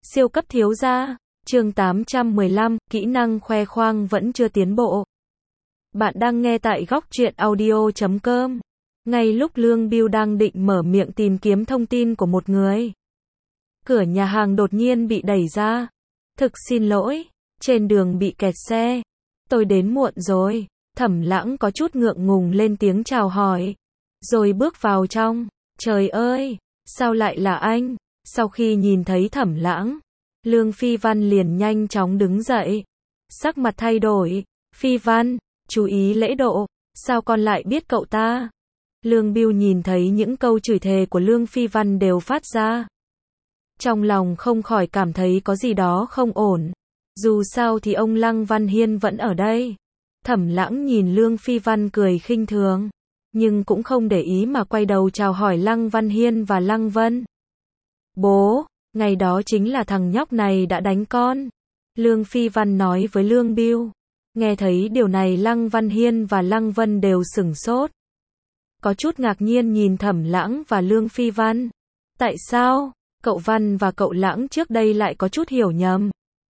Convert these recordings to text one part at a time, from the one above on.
Siêu cấp thiếu gia, chương 815, kỹ năng khoe khoang vẫn chưa tiến bộ. Bạn đang nghe tại góc truyện audio.com. Ngay lúc Lương Bưu đang định mở miệng tìm kiếm thông tin của một người, cửa nhà hàng đột nhiên bị đẩy ra. Thực xin lỗi, trên đường bị kẹt xe. Tôi đến muộn rồi. Thẩm Lãng có chút ngượng ngùng lên tiếng chào hỏi, rồi bước vào trong. Trời ơi, sao lại là anh? Sau khi nhìn thấy Thẩm Lãng, Lương Phi Văn liền nhanh chóng đứng dậy, sắc mặt thay đổi. Phi Văn, chú ý lễ độ, sao con lại biết cậu ta? Lương Bưu nhìn thấy những câu chửi thề của Lương Phi Văn đều phát ra, trong lòng không khỏi cảm thấy có gì đó không ổn. Dù sao thì ông Lăng Văn Hiên vẫn ở đây. Thẩm Lãng nhìn Lương Phi Văn cười khinh thường, nhưng cũng không để ý mà quay đầu chào hỏi Lăng Văn Hiên và Lăng Vân. Bố, ngày đó chính là thằng nhóc này đã đánh con. Lương Phi Văn nói với Lương Bưu. Nghe thấy điều này Lăng Văn Hiên và Lăng Vân đều sửng sốt, có chút ngạc nhiên nhìn Thẩm Lãng và Lương Phi Văn. Tại sao, cậu Văn và cậu Lãng trước đây lại có chút hiểu nhầm?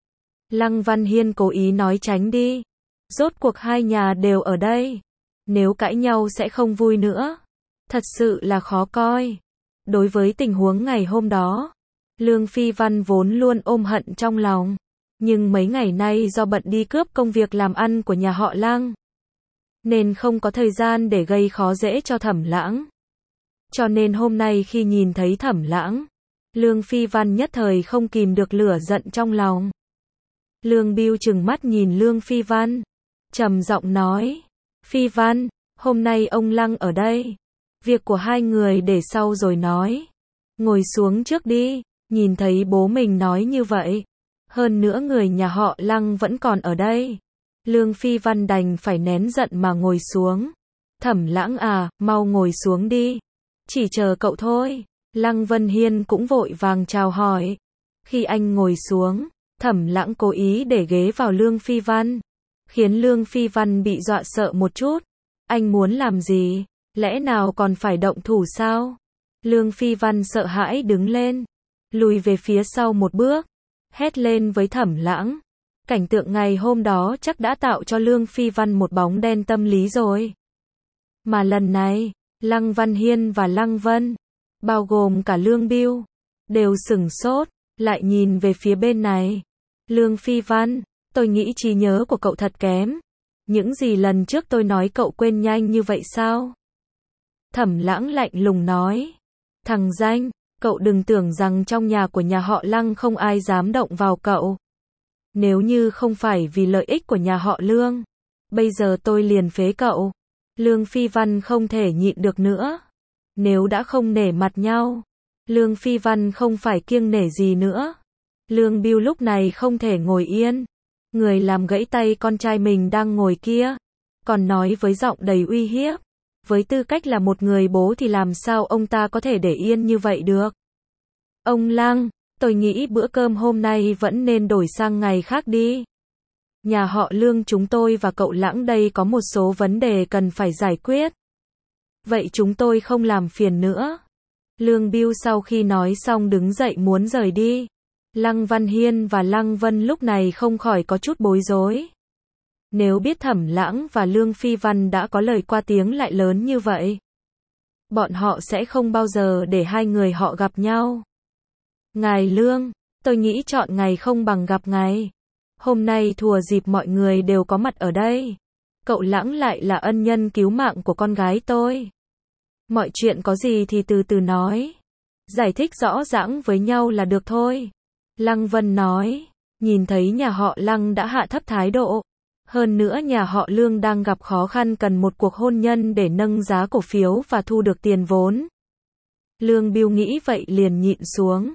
Lăng Văn Hiên cố ý nói tránh đi. Rốt cuộc hai nhà đều ở đây, nếu cãi nhau sẽ không vui nữa. Thật sự là khó coi. Đối với tình huống ngày hôm đó, Lương Phi Văn vốn luôn ôm hận trong lòng, nhưng mấy ngày nay do bận đi cướp công việc làm ăn của nhà họ Lăng, nên không có thời gian để gây khó dễ cho Thẩm Lãng. Cho nên hôm nay khi nhìn thấy Thẩm Lãng, Lương Phi Văn nhất thời không kìm được lửa giận trong lòng. Lương Bưu trừng mắt nhìn Lương Phi Văn, trầm giọng nói, Phi Văn, hôm nay ông Lăng ở đây, việc của hai người để sau rồi nói. Ngồi xuống trước đi. Nhìn thấy bố mình nói như vậy, hơn nữa người nhà họ Lăng vẫn còn ở đây, Lương Phi Văn đành phải nén giận mà ngồi xuống. Thẩm Lãng à, mau ngồi xuống đi, chỉ chờ cậu thôi. Lăng Vân Hiên cũng vội vàng chào hỏi. Khi anh ngồi xuống, Thẩm Lãng cố ý để ghế vào Lương Phi Văn, khiến Lương Phi Văn bị dọa sợ một chút. Anh muốn làm gì? Lẽ nào còn phải động thủ sao? Lương Phi Văn sợ hãi đứng lên, lùi về phía sau một bước, hét lên với Thẩm Lãng. Cảnh tượng ngày hôm đó chắc đã tạo cho Lương Phi Văn một bóng đen tâm lý rồi. Mà lần này, Lăng Văn Hiên và Lăng Vân, bao gồm cả Lương Bưu, đều sửng sốt, lại nhìn về phía bên này. Lương Phi Văn, tôi nghĩ trí nhớ của cậu thật kém. Những gì lần trước tôi nói cậu quên nhanh như vậy sao? Thẩm Lãng lạnh lùng nói. Thằng danh, cậu đừng tưởng rằng trong nhà của nhà họ Lăng không ai dám động vào cậu. Nếu như không phải vì lợi ích của nhà họ Lương, bây giờ tôi liền phế cậu. Lương Phi Văn không thể nhịn được nữa. Nếu đã không nể mặt nhau, Lương Phi Văn không phải kiêng nể gì nữa. Lương Bưu lúc này không thể ngồi yên. Người làm gãy tay con trai mình đang ngồi kia, còn nói với giọng đầy uy hiếp. Với tư cách là một người bố thì làm sao ông ta có thể để yên như vậy được? Ông Lăng, tôi nghĩ bữa cơm hôm nay vẫn nên đổi sang ngày khác đi. Nhà họ Lương chúng tôi và cậu Lãng đây có một số vấn đề cần phải giải quyết. Vậy chúng tôi không làm phiền nữa. Lương Bưu sau khi nói xong đứng dậy muốn rời đi. Lăng Văn Hiên và Lăng Vân lúc này không khỏi có chút bối rối. Nếu biết Thẩm Lãng và Lương Phi Văn đã có lời qua tiếng lại lớn như vậy, bọn họ sẽ không bao giờ để hai người họ gặp nhau. Ngài Lương, tôi nghĩ chọn ngày không bằng gặp ngày. Hôm nay thừa dịp mọi người đều có mặt ở đây, cậu Lãng lại là ân nhân cứu mạng của con gái tôi. Mọi chuyện có gì thì từ từ nói, giải thích rõ ràng với nhau là được thôi. Lăng Vân nói, nhìn thấy nhà họ Lăng đã hạ thấp thái độ. Hơn nữa nhà họ Lương đang gặp khó khăn cần một cuộc hôn nhân để nâng giá cổ phiếu và thu được tiền vốn. Lương Bưu nghĩ vậy liền nhịn xuống.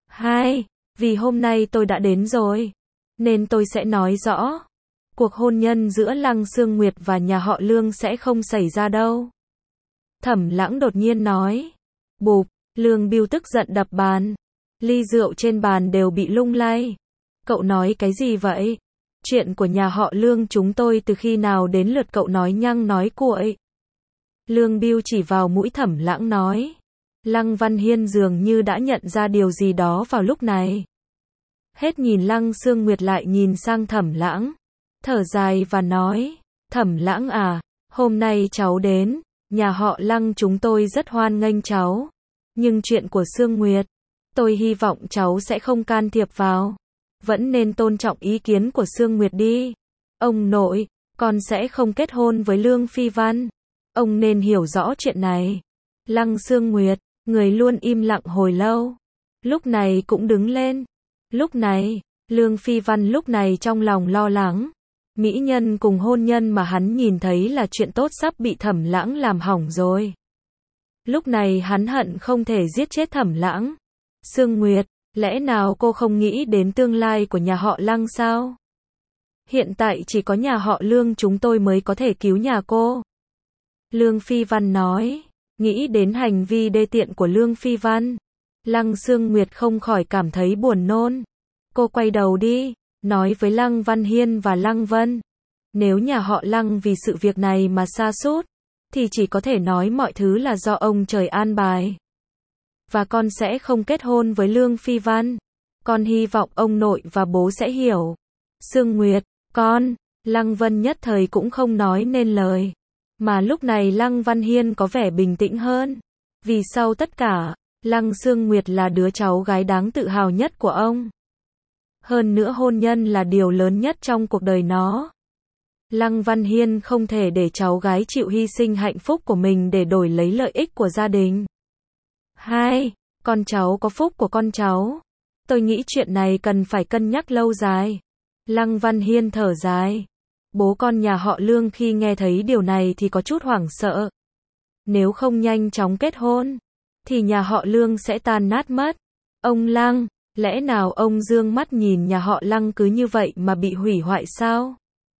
Vì hôm nay tôi đã đến rồi, nên tôi sẽ nói rõ. Cuộc hôn nhân giữa Lăng Sương Nguyệt và nhà họ Lương sẽ không xảy ra đâu. Thẩm Lãng đột nhiên nói. Bụp, Lương Bưu tức giận đập bàn. Ly rượu trên bàn đều bị lung lay. Cậu nói cái gì vậy? Chuyện của nhà họ Lương chúng tôi từ khi nào đến lượt cậu nói nhăng nói cuội? Lương Bưu chỉ vào mũi Thẩm Lãng nói. Lăng Văn Hiên dường như đã nhận ra điều gì đó vào lúc này. Hết nhìn Lăng Sương Nguyệt lại nhìn sang Thẩm Lãng, thở dài và nói, Thẩm Lãng à, hôm nay cháu đến, nhà họ Lăng chúng tôi rất hoan nghênh cháu, nhưng chuyện của Sương Nguyệt, tôi hy vọng cháu sẽ không can thiệp vào, vẫn nên tôn trọng ý kiến của Sương Nguyệt đi. Ông nội, con sẽ không kết hôn với Lương Phi Văn, ông nên hiểu rõ chuyện này. Lăng Sương Nguyệt, người luôn im lặng hồi lâu, lúc này cũng đứng lên. Lúc này, Lương Phi Văn lúc này trong lòng lo lắng. Mỹ nhân cùng hôn nhân mà hắn nhìn thấy là chuyện tốt sắp bị Thẩm Lãng làm hỏng rồi. Lúc này hắn hận không thể giết chết Thẩm Lãng. Sương Nguyệt, lẽ nào cô không nghĩ đến tương lai của nhà họ Lăng sao? Hiện tại chỉ có nhà họ Lương chúng tôi mới có thể cứu nhà cô. Lương Phi Văn nói, nghĩ đến hành vi đê tiện của Lương Phi Văn. Lăng Sương Nguyệt không khỏi cảm thấy buồn nôn. Cô quay đầu đi, nói với Lăng Văn Hiên và Lăng Vân. Nếu nhà họ Lăng vì sự việc này mà sa sút, thì chỉ có thể nói mọi thứ là do ông trời an bài. Và con sẽ không kết hôn với Lương Phi Văn. Con hy vọng ông nội và bố sẽ hiểu. Sương Nguyệt, con, Lăng Vân nhất thời cũng không nói nên lời. Mà lúc này Lăng Văn Hiên có vẻ bình tĩnh hơn. Vì sau tất cả, Lăng Sương Nguyệt là đứa cháu gái đáng tự hào nhất của ông. Hơn nữa hôn nhân là điều lớn nhất trong cuộc đời nó. Lăng Văn Hiên không thể để cháu gái chịu hy sinh hạnh phúc của mình để đổi lấy lợi ích của gia đình. Hai, con cháu có phúc của con cháu. Tôi nghĩ chuyện này cần phải cân nhắc lâu dài. Lăng Văn Hiên thở dài. Bố con nhà họ Lương khi nghe thấy điều này thì có chút hoảng sợ. Nếu không nhanh chóng kết hôn, thì nhà họ Lương sẽ tan nát mất. Ông Lăng, lẽ nào ông dương mắt nhìn nhà họ Lăng cứ như vậy mà bị hủy hoại sao?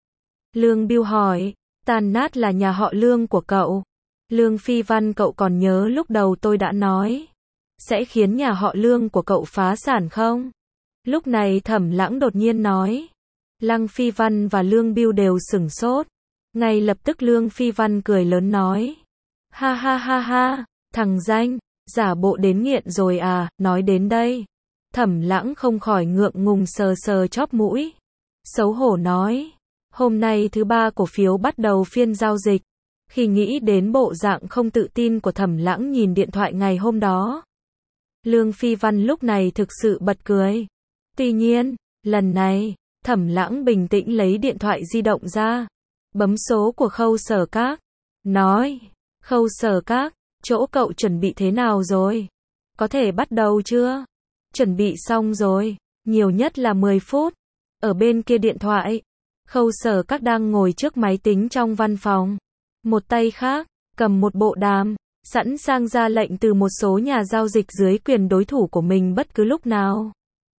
Lương Biêu hỏi, tan nát là nhà họ Lương của cậu. Lương Phi Văn, cậu còn nhớ lúc đầu tôi đã nói, sẽ khiến nhà họ Lương của cậu phá sản không? Lúc này Thẩm Lãng đột nhiên nói. Lăng Phi Văn và Lương Biêu đều sửng sốt. Ngay lập tức Lương Phi Văn cười lớn nói. Ha ha ha ha, thằng danh, giả bộ đến nghiện rồi à, nói đến đây. Thẩm Lãng không khỏi ngượng ngùng sờ sờ chóp mũi. Xấu hổ nói. Hôm nay thứ ba cổ phiếu bắt đầu phiên giao dịch. Khi nghĩ đến bộ dạng không tự tin của Thẩm Lãng nhìn điện thoại ngày hôm đó, Lương Phi Văn lúc này thực sự bật cười. Tuy nhiên, lần này, Thẩm Lãng bình tĩnh lấy điện thoại di động ra, bấm số của Khâu Sở Các, nói, Khâu Sở Các, chỗ cậu chuẩn bị thế nào rồi? Có thể bắt đầu chưa? Chuẩn bị xong rồi, nhiều nhất là 10 phút. Ở bên kia điện thoại, Khâu Sở Các đang ngồi trước máy tính trong văn phòng. Một tay khác, cầm một bộ đàm, sẵn sàng ra lệnh từ một số nhà giao dịch dưới quyền đối thủ của mình bất cứ lúc nào.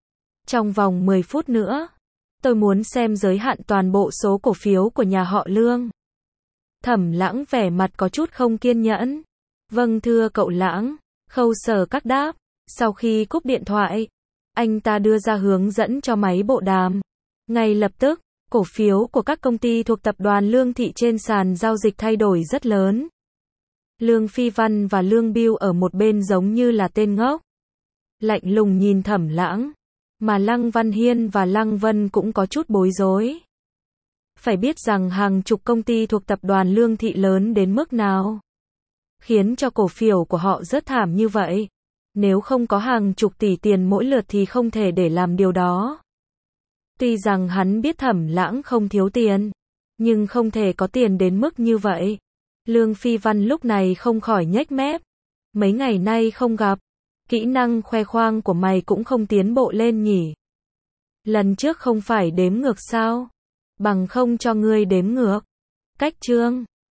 Trong vòng 10 phút nữa, tôi muốn xem giới hạn toàn bộ số cổ phiếu của nhà họ Lương. Thẩm Lãng vẻ mặt có chút không kiên nhẫn. Vâng thưa cậu Lãng, Khâu Sở Các đáp. Sau khi cúp điện thoại, anh ta đưa ra hướng dẫn cho máy bộ đàm. Ngay lập tức, cổ phiếu của các công ty thuộc tập đoàn Lương Thị trên sàn giao dịch thay đổi rất lớn. Lương Phi Văn và Lương Biêu ở một bên giống như là tên ngốc, lạnh lùng nhìn Thẩm Lãng, mà Lăng Văn Hiên và Lăng Vân cũng có chút bối rối. Phải biết rằng hàng chục công ty thuộc tập đoàn Lương Thị lớn đến mức nào, khiến cho cổ phiếu của họ rất thảm như vậy. Nếu không có hàng chục tỷ tiền mỗi lượt thì không thể để làm điều đó. Tuy rằng hắn biết Thẩm Lãng không thiếu tiền, nhưng không thể có tiền đến mức như vậy. Lương Phi Văn lúc này không khỏi nhếch mép. Mấy ngày nay không gặp, kỹ năng khoe khoang của mày cũng không tiến bộ lên nhỉ? Lần trước không phải đếm ngược sao? Bằng không cho ngươi đếm ngược. Cách chương